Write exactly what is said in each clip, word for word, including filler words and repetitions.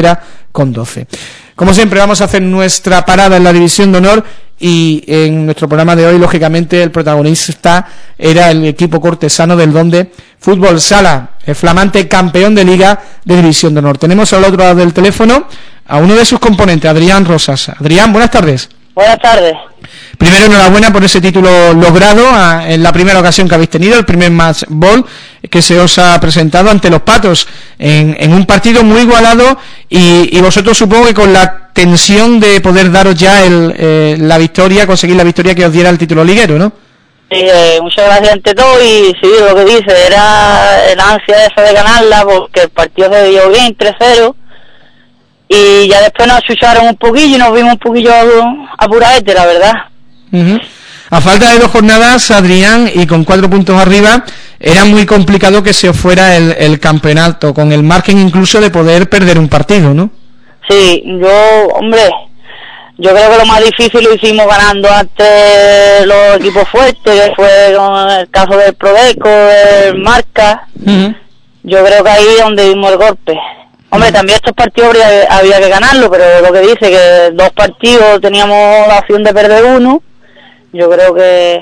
con doce. Como siempre, vamos a hacer nuestra parada en la División de Honor y en nuestro programa de hoy, lógicamente, el protagonista era el equipo cortesano del Donde Fútbol Sala, el flamante campeón de Liga de División de Honor. Tenemos al otro lado del teléfono a uno de sus componentes, Adrián Rosas. Adrián, buenas tardes. Buenas tardes. Primero, enhorabuena por ese título logrado a, en la primera ocasión que habéis tenido, el primer match ball que se os ha presentado ante los Patos, en, en un partido muy igualado y, y vosotros supongo que con la tensión de poder daros ya el, eh, la victoria, conseguir la victoria que os diera el título liguero, ¿no? Sí, eh, muchas gracias ante todo y sí, lo que dice, era la ansia esa de ganarla porque el partido se dio bien, tres cero. Y ya después nos chucharon un poquillo y nos vimos un poquillo apuradete, la verdad. Uh-huh. A falta de dos jornadas, Adrián, y con cuatro puntos arriba, era muy complicado que se os fuera el, el campeonato, con el margen incluso de poder perder un partido, ¿no? Sí, yo, hombre, yo creo que lo más difícil lo hicimos ganando ante los equipos fuertes, que fue con el caso del Prodeco, el Marca. Uh-huh. Yo creo que ahí es donde dimos el golpe. Hombre, también estos partidos habría, había que ganarlo, pero lo que dice que dos partidos teníamos la opción de perder uno, yo creo que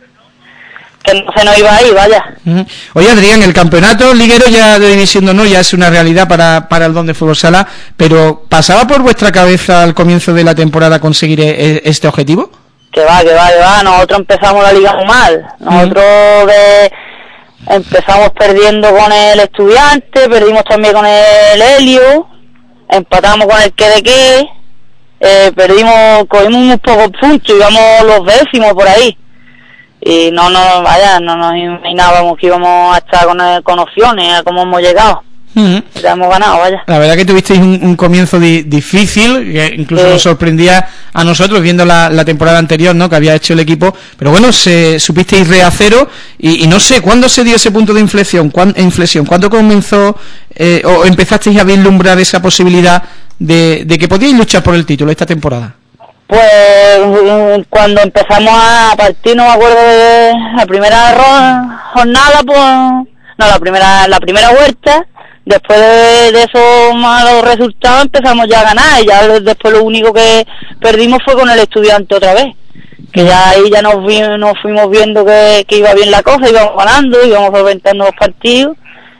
que no se nos iba ahí, vaya. Uh-huh. Oye, Adrián, el campeonato liguero ya de División de Honor ya es una realidad para, para el Donde Fútbol Sala, pero ¿pasaba por vuestra cabeza al comienzo de la temporada conseguir e- este objetivo? Que va, que va, que va, nosotros empezamos la liga muy mal, nosotros uh-huh. de... empezamos perdiendo con el Estudiante, perdimos también con el Helio, empatamos con el Quedeque, eh, perdimos, cogimos unos pocos puntos, íbamos los décimos por ahí. Y no nos, vaya, no nos imaginábamos que íbamos a estar con, con opciones, a cómo hemos llegado. Uh-huh. Ya hemos ganado, vaya. La verdad que tuvisteis un, un comienzo di, difícil, que incluso sí. Nos sorprendía a nosotros viendo la, la temporada anterior, ¿no?, que había hecho el equipo, pero bueno, se supisteis re a cero y, y no sé, ¿cuándo se dio ese punto de inflexión? ¿Cuándo, inflexión? ¿Cuándo comenzó eh, o empezasteis a vislumbrar esa posibilidad de, de que podíais luchar por el título esta temporada? Pues cuando empezamos a partir, no me acuerdo de la primera jornada, pues no, la primera la primera vuelta. Después de, de esos malos resultados empezamos ya a ganar y ya después lo único que perdimos fue con el Estudiante otra vez, que ya ahí ya nos, vi, nos fuimos viendo que, que iba bien la cosa, íbamos ganando, íbamos solventando los partidos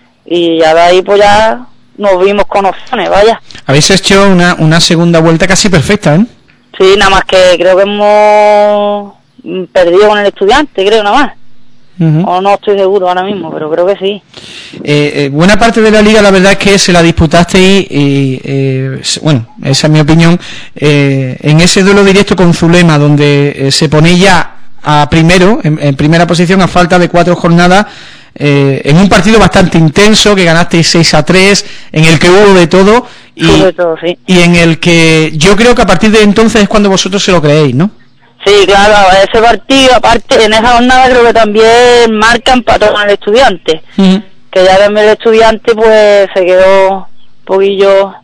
y ya de ahí pues ya nos vimos con opciones, vaya. Habéis hecho una, una segunda vuelta casi perfecta, ¿eh? Sí, nada más que creo que hemos perdido con el Estudiante, creo nada más. Uh-huh. O no estoy seguro ahora mismo, pero creo que sí. Eh, eh, buena parte de la liga, la verdad es que se la disputasteis y, eh, bueno, esa es mi opinión, eh, en ese duelo directo con Zulema, donde eh, se pone ya a primero, en, en primera posición a falta de cuatro jornadas, eh, en un partido bastante intenso, que ganasteis seis a tres, en el que hubo de todo y, de todo, sí. Y en el que yo creo que a partir de entonces es cuando vosotros se lo creéis, ¿no? Sí, claro, ese partido, aparte, en esa jornada creo que también Marca empató con el Estudiante, uh-huh. que ya también el Estudiante pues se quedó un poquillo...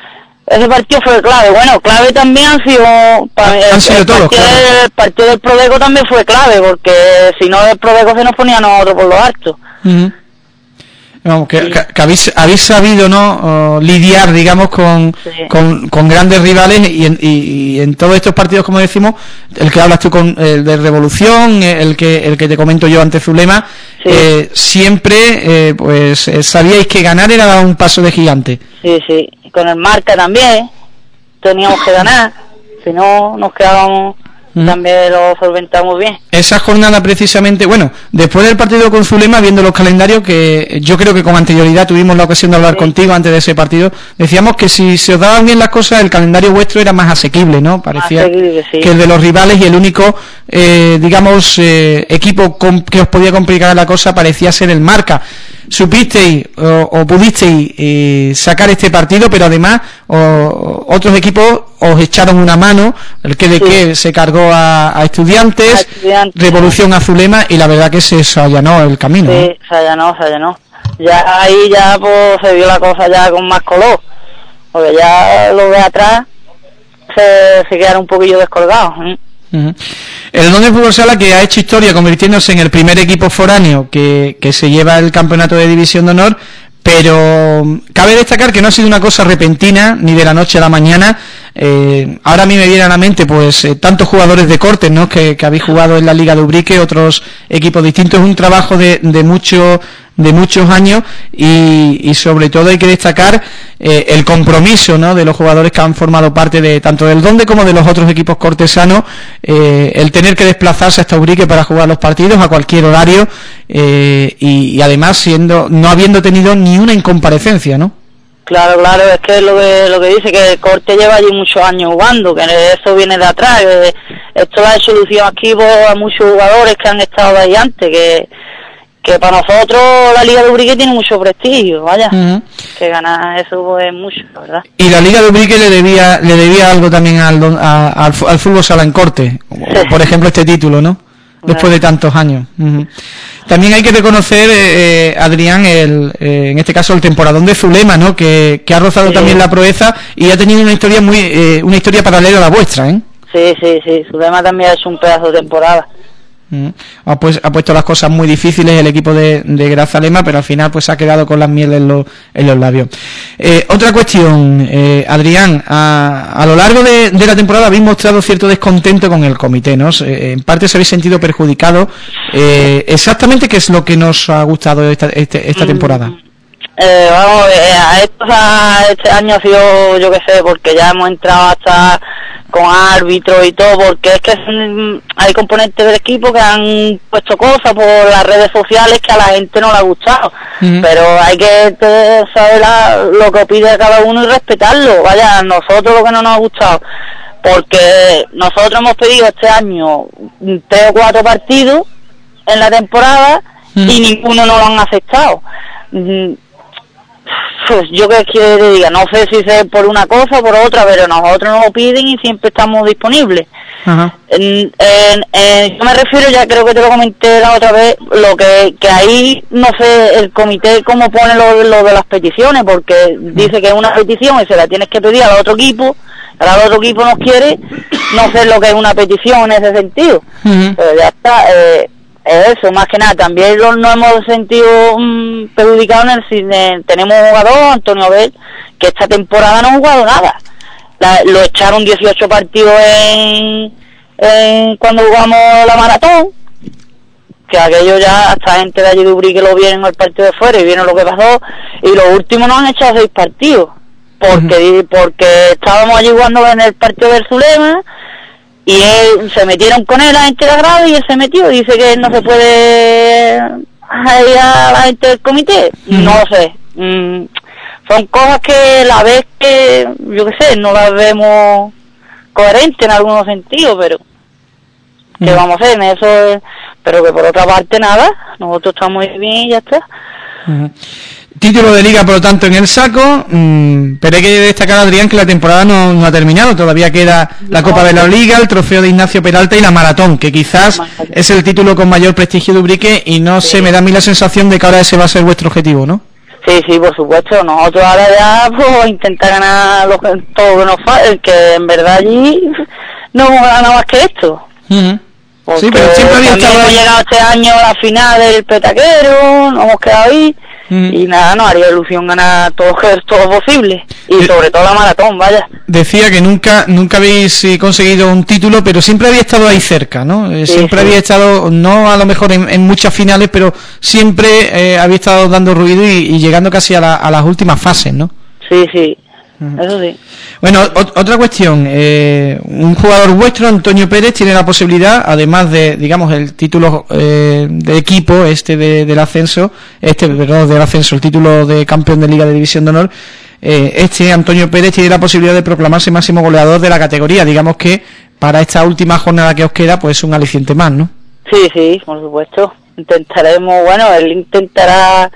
Ese partido fue clave, bueno, clave también han sido... Para han el, sido el, todos, partido, claro. El partido del Prodeco también fue clave, porque si no el Prodeco se nos ponía a nosotros por los altos. Uh-huh. Vamos, que, que, que habéis, habéis sabido, ¿no?, uh, lidiar, digamos, con, sí. con, con grandes rivales y en, y, y en todos estos partidos, como decimos, el que hablas tú con el de Revolución, el que el que te comento yo ante Zulema, sí. eh, siempre, eh, pues, eh, sabíais que ganar era un paso de gigante. Sí, sí, con el Marca también teníamos que ganar, si no nos quedábamos... También lo solventamos bien. Esa jornada precisamente, bueno, después del partido con Zulema, viendo los calendarios, que yo creo que con anterioridad tuvimos la ocasión de hablar sí. contigo antes de ese partido, decíamos que si se os daban bien las cosas, el calendario vuestro era más asequible, ¿no? Parecía asequible, sí. que el de los rivales y el único, eh, digamos, eh, equipo com- que os podía complicar la cosa parecía ser el Marca. Supisteis o, o pudisteis eh, sacar este partido, pero además o, otros equipos os echaron una mano, el que de sí. que se cargó a, a, estudiantes, a estudiantes, Revolución a Zulema, y la verdad que se, se allanó el camino. Sí, ¿eh? se allanó, se allanó. Ya ahí ya pues se vio la cosa ya con más color, porque ya lo de atrás se, se quedaron un poquillo descolgados. ¿eh? Uh-huh. El Donde Fútbol Sala, que ha hecho historia convirtiéndose en el primer equipo foráneo que, que se lleva el campeonato de División de Honor, pero cabe destacar que no ha sido una cosa repentina ni de la noche a la mañana. Eh, ahora a mí me viene a la mente pues eh, tantos jugadores de cortes, ¿no?, que, que habéis jugado en la Liga de Ubrique, otros equipos distintos. Es un trabajo de, de mucho de muchos años y, y sobre todo hay que destacar eh, el compromiso, ¿no?, de los jugadores que han formado parte de tanto del Donde como de los otros equipos cortesanos, eh, el tener que desplazarse hasta Ubrique para jugar los partidos a cualquier horario eh, y, y además siendo no habiendo tenido ni una incomparecencia, ¿no? Claro, claro, es que es lo que, lo que dice, que el Corte lleva allí muchos años jugando, que eso viene de atrás, que esto lo ha hecho ilusión aquí por a muchos jugadores que han estado ahí antes, que que para nosotros la Liga de Ubrique tiene mucho prestigio, vaya, uh-huh. que ganar eso es mucho, la verdad. Y la Liga de Ubrique le debía le debía algo también al a, al, al fútbol sala en corte, como, sí. por ejemplo este título, ¿no? Después de tantos años. Uh-huh. También hay que reconocer, eh, Adrián, el, eh, en este caso el temporadón de Zulema, ¿no?, que, que ha rozado sí. también la proeza y ha tenido una historia muy eh, una historia paralela a la vuestra, ¿eh? Sí, sí, sí, Zulema también ha hecho un pedazo de temporada. Mm. Ha, pues, ha puesto las cosas muy difíciles el equipo de, de Grazalema, pero al final pues ha quedado con las mieles en los, en los labios. Eh, otra cuestión, eh, Adrián, a, a lo largo de, de la temporada habéis mostrado cierto descontento con el comité, ¿no? Eh, en parte se habéis sentido perjudicados. Eh, exactamente, ¿qué es lo que nos ha gustado esta, este, esta temporada? Eh, vamos, eh, a esto, a este año ha sido, yo qué sé, porque ya hemos entrado hasta con árbitros y todo, porque es que hay componentes del equipo que han puesto cosas por las redes sociales que a la gente no le ha gustado, uh-huh. pero hay que saber la, lo que pide cada uno y respetarlo. Vaya, nosotros lo que no nos ha gustado, porque nosotros hemos pedido este año tres o cuatro partidos en la temporada uh-huh. y ninguno nos lo han aceptado. Pues yo que quiero que diga, no sé si es por una cosa o por otra, pero nosotros nos lo piden y siempre estamos disponibles. Uh-huh. En, en, en, yo me refiero, ya creo que te lo comenté la otra vez, lo que que ahí, no sé, el comité cómo pone lo, lo de las peticiones, porque uh-huh. dice que es una petición y se la tienes que pedir al otro equipo, ahora el otro equipo nos quiere, no sé lo que es una petición en ese sentido. Uh-huh. Pero ya está, eh, eso, más que nada. También lo, nos hemos sentido um, perjudicados en el cine. Tenemos un jugador, Antonio Abel, que esta temporada no ha jugado nada. La, lo echaron dieciocho partidos en, en cuando jugamos la maratón, que aquello ya hasta gente de allí de Ubrique lo vieron el partido de fuera y vieron lo que pasó, y los últimos nos han echado seis partidos, porque uh-huh. porque estábamos allí jugando en el partido del Zulema, y él, se metieron con él la gente de la grada y él se metió. Dice que él no se puede ir a la gente del comité. Mm. No lo sé. Mm, son cosas que la vez que, yo qué sé, no las vemos coherentes en algunos sentidos, pero que mm. vamos a hacer en eso. Pero que por otra parte nada, nosotros estamos muy bien y ya está. Mm. Título de liga, por lo tanto, en el saco, mmm, pero hay que destacar, Adrián, que la temporada no, no ha terminado. Todavía queda la Copa de la Liga, el trofeo de Ignacio Peralta y la Maratón, que quizás es el título con mayor prestigio de Ubrique, y no sí. sé, me da a mí la sensación de que ahora ese va a ser vuestro objetivo, ¿no? Sí, sí, por supuesto. Nosotros ahora ya pues, intentar ganar lo que, todo lo que nos falta, que en verdad allí no hemos ganado más que esto. Uh-huh. Sí, pero siempre había estado... hemos llegado este año a la final del Petaquero, nos hemos quedado ahí. Mm. Y nada, nos haría ilusión ganar todo, todo posible, y de, sobre todo la maratón, vaya. Decía que nunca nunca habéis eh, conseguido un título, pero siempre había estado ahí cerca, ¿no? Eh, sí, siempre sí. había estado, no a lo mejor en, en muchas finales, pero siempre eh, había estado dando ruido y, y llegando casi a, la, a las últimas fases, ¿no? Sí, sí. Uh-huh. Eso sí. Bueno, o- otra cuestión, eh, un jugador vuestro, Antonio Pérez, tiene la posibilidad, además de, digamos, el título eh, de equipo, este de, del ascenso, este, perdón, del ascenso, el título de campeón de Liga de División de Honor, eh, este Antonio Pérez tiene la posibilidad de proclamarse máximo goleador de la categoría. Digamos que para esta última jornada que os queda, pues un aliciente más, ¿no? Sí, sí, por supuesto. Intentaremos, bueno, él intentará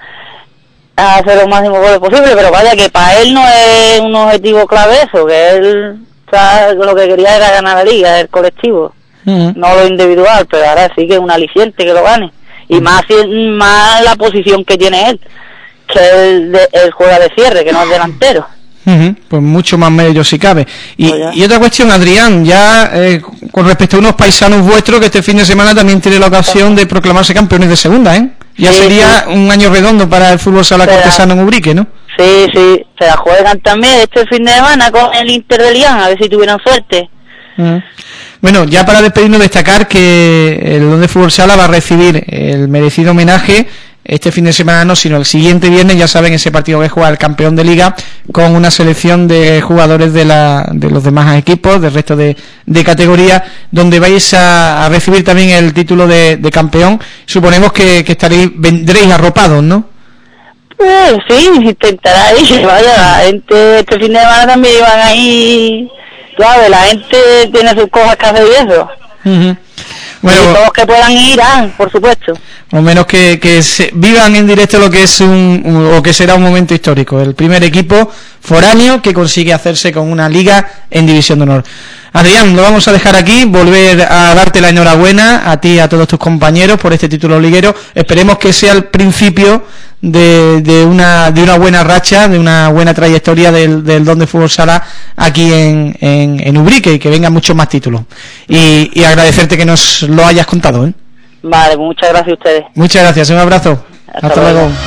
a hacer lo máximo goles posible, pero vaya que para él no es un objetivo clave eso, que él, o sea, lo que quería era ganar la liga, el colectivo, uh-huh. no lo individual, pero ahora sí que es un aliciente que lo gane, y uh-huh. más más la posición que tiene él, que él, de, él juega de cierre, que no es delantero. Uh-huh. Pues mucho más medio si cabe. Y, pues y otra cuestión, Adrián, ya eh, con respecto a unos paisanos vuestros que este fin de semana también tiene la ocasión de proclamarse campeones de segunda, ¿eh? ya sí, sería sí. un año redondo para el fútbol sala cortesano en Ubrique, ¿no? Sí, sí, se la juegan también este fin de semana con el Inter de Lián, a ver si tuvieron suerte. Uh-huh. Bueno, ya para despedirnos, destacar que el Don de Fútbol Sala va a recibir el merecido homenaje este fin de semana, no, sino el siguiente viernes, ya saben, ese partido que juega el campeón de liga con una selección de jugadores de la de los demás equipos, del resto de, de categorías, donde vais a, a recibir también el título de, de campeón. Suponemos que, que estaréis, vendréis arropados, ¿no? Pues sí, intentará ir, vaya, la gente este fin de semana también iban ahí, claro, la gente tiene sus cosas que hacer y eso. Uh-huh. Bueno, y todos que puedan ir, ah, por supuesto. O menos que, que se vivan en directo lo que es un, un, o que será un momento histórico. El primer equipo foráneo que consigue hacerse con una liga en División de Honor. Adrián, lo vamos a dejar aquí, volver a darte la enhorabuena a ti y a todos tus compañeros por este título liguero. Esperemos que sea el principio de, de una de una buena racha, de una buena trayectoria del, del Don de Fútbol Sala aquí en, en, en Ubrique, y que vengan muchos más títulos. Y, y agradecerte que nos lo hayas contado, ¿eh? Vale, muchas gracias a ustedes. Muchas gracias, un abrazo. Hasta, Hasta luego. luego.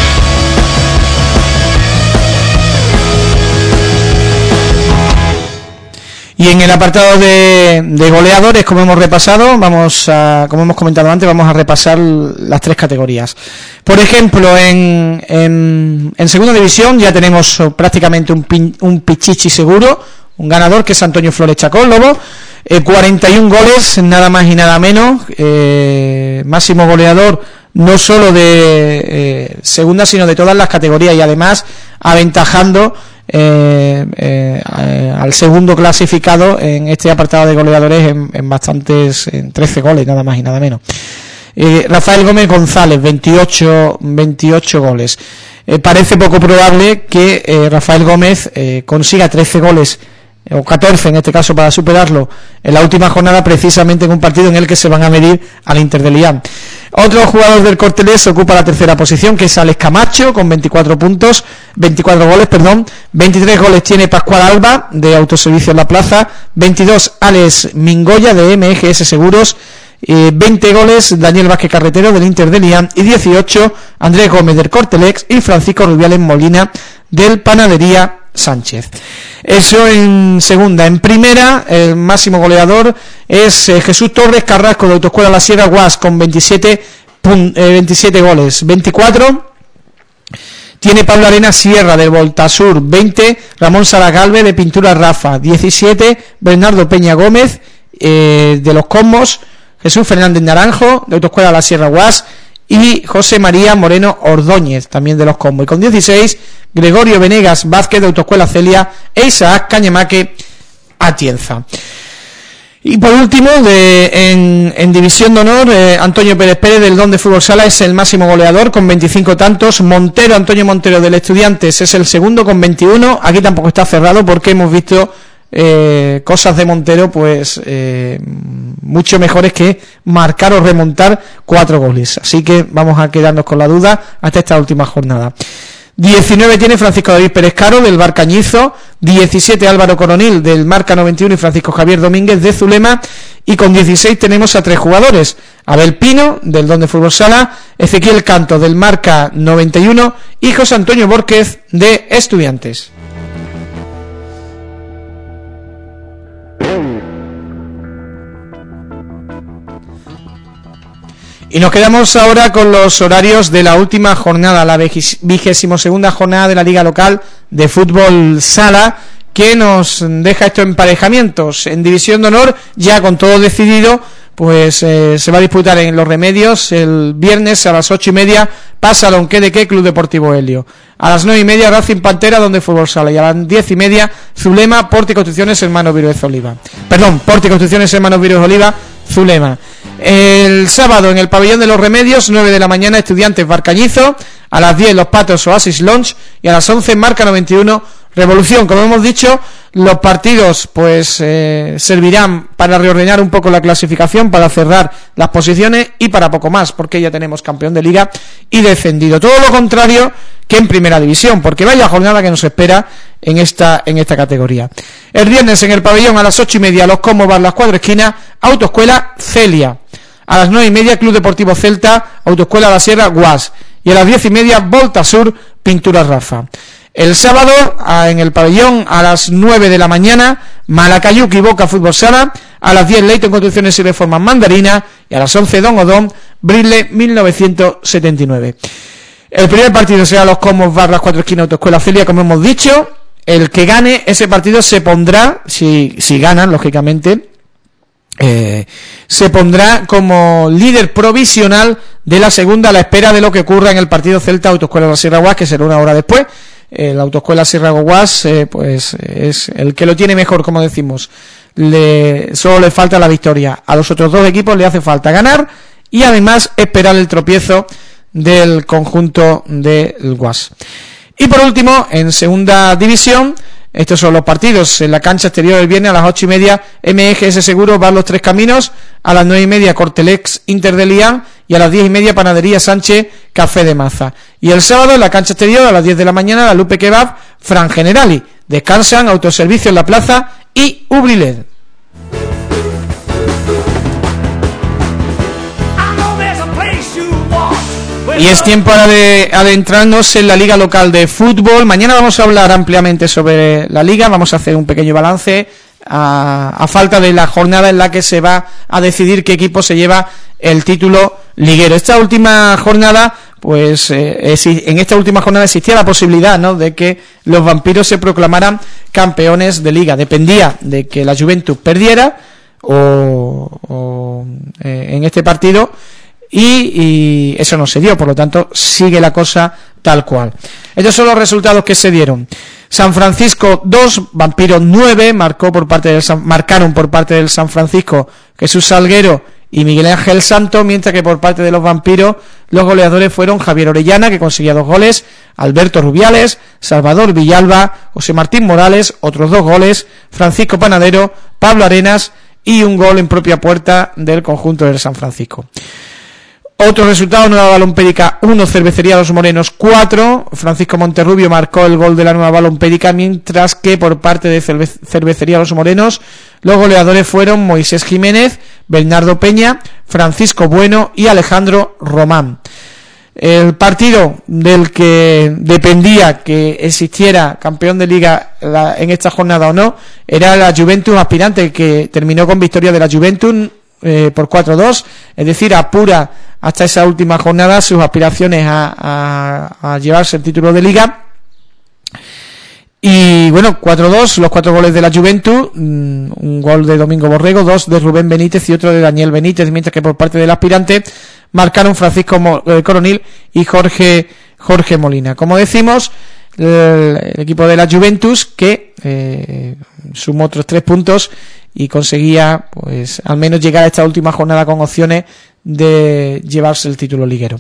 Y en el apartado de, de goleadores, como hemos repasado, vamos a, como hemos comentado antes, vamos a repasar las tres categorías. Por ejemplo, en, en, en segunda división ya tenemos prácticamente un, pin, un pichichi seguro, un ganador que es Antonio Flores Chacón Lobo, eh, cuarenta y un goles, nada más y nada menos, eh, máximo goleador no solo de eh, segunda, sino de todas las categorías, y además aventajando Eh, eh, al segundo clasificado en este apartado de goleadores en, en bastantes, en trece goles, nada más y nada menos. eh, Rafael Gómez González, veintiocho goles. eh, parece poco probable que eh, Rafael Gómez eh, consiga trece goles o catorce en este caso para superarlo en la última jornada, precisamente en un partido en el que se van a medir al Inter de Lián. Otro jugador del Cortelés ocupa la tercera posición, que es Alex Camacho, con veinticuatro puntos, veinticuatro goles, perdón, veintitrés goles tiene Pascual Alba, de Autoservicio en la Plaza, veintidós Alex Mingoya, de M G S Seguros, eh, veinte goles Daniel Vázquez Carretero, del Inter de Lián, y dieciocho Andrés Gómez, del Cortelex, y Francisco Rubiales Molina, del Panadería Sánchez. Eso en segunda. En primera, el máximo goleador es eh, Jesús Torres Carrasco, de Autoescuela La Sierra Guas, con veintisiete, pun, eh, veintisiete goles. veinticuatro tiene Pablo Arena Sierra, de Voltasur. veinte Ramón Saragalve, de Pintura Rafa. diecisiete Bernardo Peña Gómez, eh, de Los Cosmos. Jesús Fernández Naranjo, de Autoescuela La Sierra Guas, y José María Moreno Ordóñez, también de Los Combos. Y con dieciséis, Gregorio Venegas Vázquez, de Autoescuela Celia, e Isaac Cañamaque Atienza. Y por último, de, en, en División de Honor, eh, Antonio Pérez Pérez, del Don de Fútbol Sala, es el máximo goleador con veinticinco tantos. Montero, Antonio Montero, del Estudiantes, es el segundo con veintiuno. Aquí tampoco está cerrado, porque hemos visto Eh, cosas de Montero pues eh, mucho mejores que marcar o remontar cuatro goles, así que vamos a quedarnos con la duda hasta esta última jornada. diecinueve tiene Francisco David Pérez Caro, del Bar Cañizo, diecisiete Álvaro Coronil, del Marca noventa y uno, y Francisco Javier Domínguez, de Zulema, y con dieciséis tenemos a tres jugadores: Abel Pino, del Don de Fútbol Sala, Ezequiel Canto, del Marca noventa y uno, y José Antonio Borquez, de Estudiantes. Y nos quedamos ahora con los horarios de la última jornada, la vigésimo segunda jornada de la Liga Local de Fútbol Sala, que nos deja estos emparejamientos. En División de Honor, ya con todo decidido, pues eh, se va a disputar en Los Remedios el viernes a las ocho y media, pasa Lonquedeque Club Deportivo Helio. A las nueve y media, Racing Pantera, Donde Fútbol Sala. Y a las diez y media, Zulema, Porti Construcciones, Hermanos Viruez Oliva. Perdón, Porti Construcciones, Hermanos Viruez Oliva, Zulema. El sábado, en el Pabellón de Los Remedios, nueve de la mañana, Estudiantes Barcañizo. A las diez, Los Patos Oasis Lounge. Y a las once, Marca noventa y uno, Revolución. Como hemos dicho, los partidos pues eh, servirán para reordenar un poco la clasificación, para cerrar las posiciones y para poco más, porque ya tenemos campeón de liga y descendido. Todo lo contrario que en primera división, porque vaya jornada que nos espera en esta en esta categoría. El viernes, en el Pabellón, a las ocho y media, Los Comos Bar Las Cuatro Esquinas, Autoescuela Celia. A las nueve y media, Club Deportivo Celta, Autoescuela La Sierra, Guas. Y a las diez y media, Volta Sur, Pintura Rafa. El sábado, en el pabellón, a las nueve de la mañana, Malacayuc y Boca Fútbol Sala. A las diez, Leyton Construcciones y Reformas Mandarina. Y a las once, Don Odón, Brile mil novecientos setenta y nueve. El primer partido será los Comos Barras Cuatro Esquinas Autoescuela Celia, como hemos dicho. El que gane ese partido se pondrá, si, si ganan, lógicamente, eh, se pondrá como líder provisional de la segunda, a la espera de lo que ocurra en el partido Celta Autoescuela de la Sierra Guas, que será una hora después. Eh, la Autoescuela Sierra Guas, eh, pues es el que lo tiene mejor, como decimos. Le, solo le falta la victoria. A los otros dos equipos le hace falta ganar y además esperar el tropiezo del conjunto del Guas. Y por último, en segunda división, estos son los partidos. En la cancha exterior el viernes a las ocho y media, M G S Seguro, Bar Los Tres Caminos. A las nueve y media, Cortelex Inter de Lián. Y a las diez y media, Panadería Sánchez, Café de Maza. Y el sábado, en la cancha exterior, a las diez de la mañana, la Lupe Kebab, Fran Generali. Descansan Autoservicio en la Plaza y Ubriled. Y es tiempo ahora de adentrarnos en la liga local de fútbol. Mañana vamos a hablar ampliamente sobre la liga, vamos a hacer un pequeño balance a, a falta de la jornada en la que se va a decidir qué equipo se lleva el título liguero. Esta última jornada, pues eh, en esta última jornada existía la posibilidad, ¿no?, de que los vampiros se proclamaran campeones de liga. Dependía de que la Juventus perdiera o, o eh, en este partido. Y, y eso no se dio, por lo tanto sigue la cosa tal cual. Estos son los resultados que se dieron. San Francisco dos, Vampiros nueve, marcó por parte del San, marcaron por parte del San Francisco Jesús Salguero y Miguel Ángel Santos, mientras que por parte de los Vampiros los goleadores fueron Javier Orellana, que conseguía dos goles, Alberto Rubiales, Salvador Villalba, José Martín Morales, otros dos goles, Francisco Panadero, Pablo Arenas y un gol en propia puerta del conjunto del San Francisco. Otro resultado: Nueva Balompédica uno, Cervecería Los Morenos cuatro. Francisco Monterrubio marcó el gol de la Nueva Balompédica, mientras que por parte de Cerve- Cervecería Los Morenos los goleadores fueron Moisés Jiménez, Bernardo Peña, Francisco Bueno y Alejandro Román. El partido del que dependía que existiera campeón de liga la, en esta jornada o no era la Juventus aspirante, que terminó con victoria de la Juventus eh, por cuatro dos, es decir, apura hasta esa última jornada sus aspiraciones a, a, a llevarse el título de liga. Y bueno, cuatro dos, los cuatro goles de la Juventus, un gol de Domingo Borrego, dos de Rubén Benítez y otro de Daniel Benítez, mientras que por parte del aspirante marcaron Francisco Coronil y Jorge Jorge Molina. Como decimos, el, el equipo de la Juventus que eh, sumó otros tres puntos y conseguía pues al menos llegar a esta última jornada con opciones de llevarse el título liguero.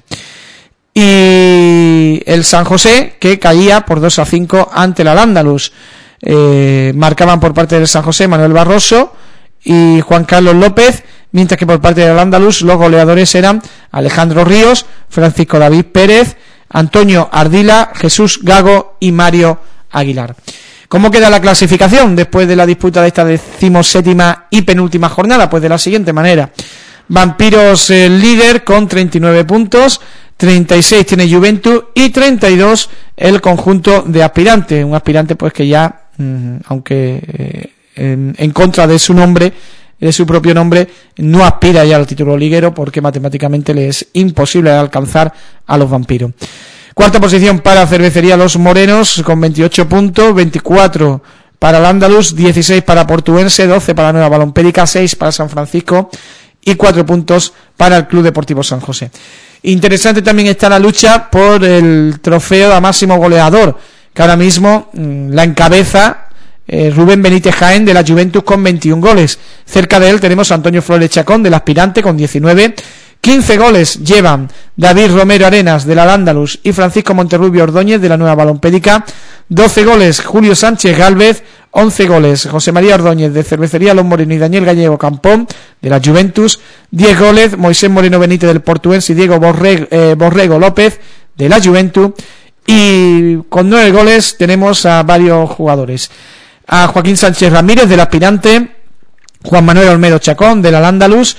Y el San José, que caía por dos a cinco ante el Al-Ándalus. Eh, marcaban por parte del San José Manuel Barroso y Juan Carlos López, mientras que por parte del Al-Ándalus los goleadores eran Alejandro Ríos, Francisco David Pérez, Antonio Ardila, Jesús Gago y Mario Aguilar. ¿Cómo queda la clasificación después de la disputa de esta decimoséptima y penúltima jornada? Pues de la siguiente manera: Vampiros el eh, líder con treinta y nueve puntos, treinta y seis tiene Juventus y treinta y dos el conjunto de aspirantes, un aspirante pues que ya, mmm, aunque eh, en, en contra de su nombre, de su propio nombre, no aspira ya al título liguero porque matemáticamente le es imposible alcanzar a los Vampiros. Cuarta posición para Cervecería Los Morenos con veintiocho puntos, veinticuatro para el Andalus, dieciséis para Portuense, doce para Nueva Balompédica, seis para San Francisco y cuatro puntos para el Club Deportivo San José. Interesante también está la lucha por el trofeo a máximo goleador, que ahora mismo mmm, la encabeza eh, Rubén Benítez Jaén de la Juventus con veintiún goles. Cerca de él tenemos a Antonio Flores Chacón del aspirante con diecinueve. quince goles llevan David Romero Arenas del Al-Ándalus y Francisco Monterrubio Ordóñez de la Nueva Balompédica. doce goles Julio Sánchez Gálvez, once goles José María Ordóñez de Cervecería Los Morenos y Daniel Gallego Campón de la Juventus, diez goles Moisés Moreno Benítez del Portuense y Diego Borrego, eh, Borrego López de la Juventus, y con nueve goles tenemos a varios jugadores: a Joaquín Sánchez Ramírez del aspirante, Juan Manuel Olmedo Chacón del Al-Ándalus,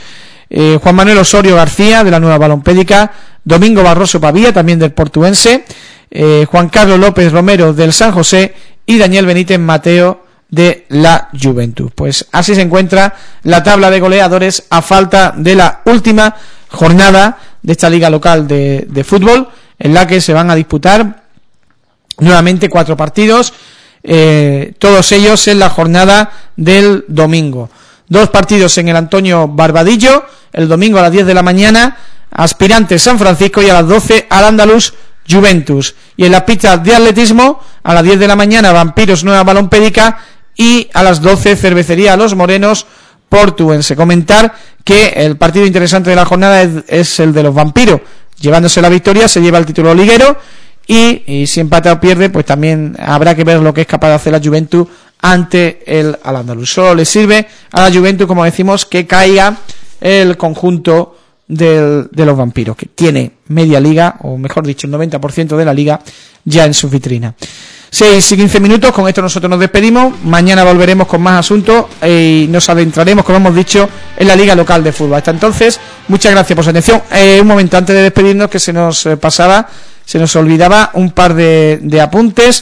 eh, Juan Manuel Osorio García, de la Nueva Balompédica, Domingo Barroso Pavía, también del Portuense, eh, Juan Carlos López Romero, del San José, y Daniel Benítez Mateo, de la Juventud. Pues así se encuentra la tabla de goleadores a falta de la última jornada de esta liga local de, de fútbol, en la que se van a disputar nuevamente cuatro partidos, eh, todos ellos en la jornada del domingo. Dos partidos en el Antonio Barbadillo, el domingo a las diez de la mañana, Aspirantes San Francisco, y a las doce al Andaluz Juventus. Y en las pistas de atletismo, a las diez de la mañana, Vampiros Nueva Balompédica, y a las doce Cervecería Los Morenos Portuense. Comentar que el partido interesante de la jornada es, es el de los Vampiros. Llevándose la victoria se lleva el título liguero, y, y si empata o pierde, pues también habrá que ver lo que es capaz de hacer la Juventus ante el al Andaluz. Solo le sirve a la Juventus, como decimos, que caiga el conjunto del, de los Vampiros, que tiene media liga, o mejor dicho, el noventa por ciento de la liga ya en su vitrina. seis y quince minutos, con esto nosotros nos despedimos. Mañana volveremos con más asuntos y nos adentraremos, como hemos dicho, en la liga local de fútbol. Hasta entonces, muchas gracias por su atención. Eh, un momento antes de despedirnos, que se nos eh, pasaba, se nos olvidaba un par de, de apuntes.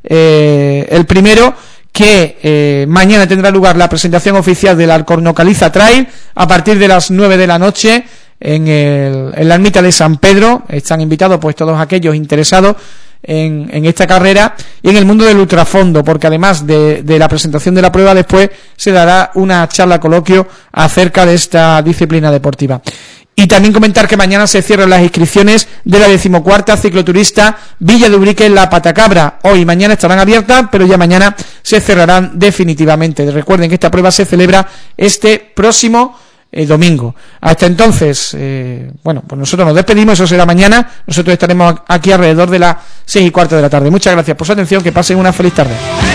Eh, el primero, que eh, mañana tendrá lugar la presentación oficial del Alcorno Caliza Trail a partir de las nueve de la noche en, el, en la ermita de San Pedro. Están invitados pues todos aquellos interesados en, en esta carrera y en el mundo del ultrafondo, porque además de, de la presentación de la prueba, después se dará una charla coloquio acerca de esta disciplina deportiva. Y también comentar que mañana se cierran las inscripciones de la decimocuarta cicloturista Villa de Ubrique en la Patacabra. Hoy y mañana estarán abiertas, pero ya mañana se cerrarán definitivamente. Recuerden que esta prueba se celebra este próximo eh, domingo. Hasta entonces, eh, bueno, pues nosotros nos despedimos, eso será mañana. Nosotros estaremos aquí alrededor de las seis y cuarto de la tarde. Muchas gracias por su atención, que pasen una feliz tarde.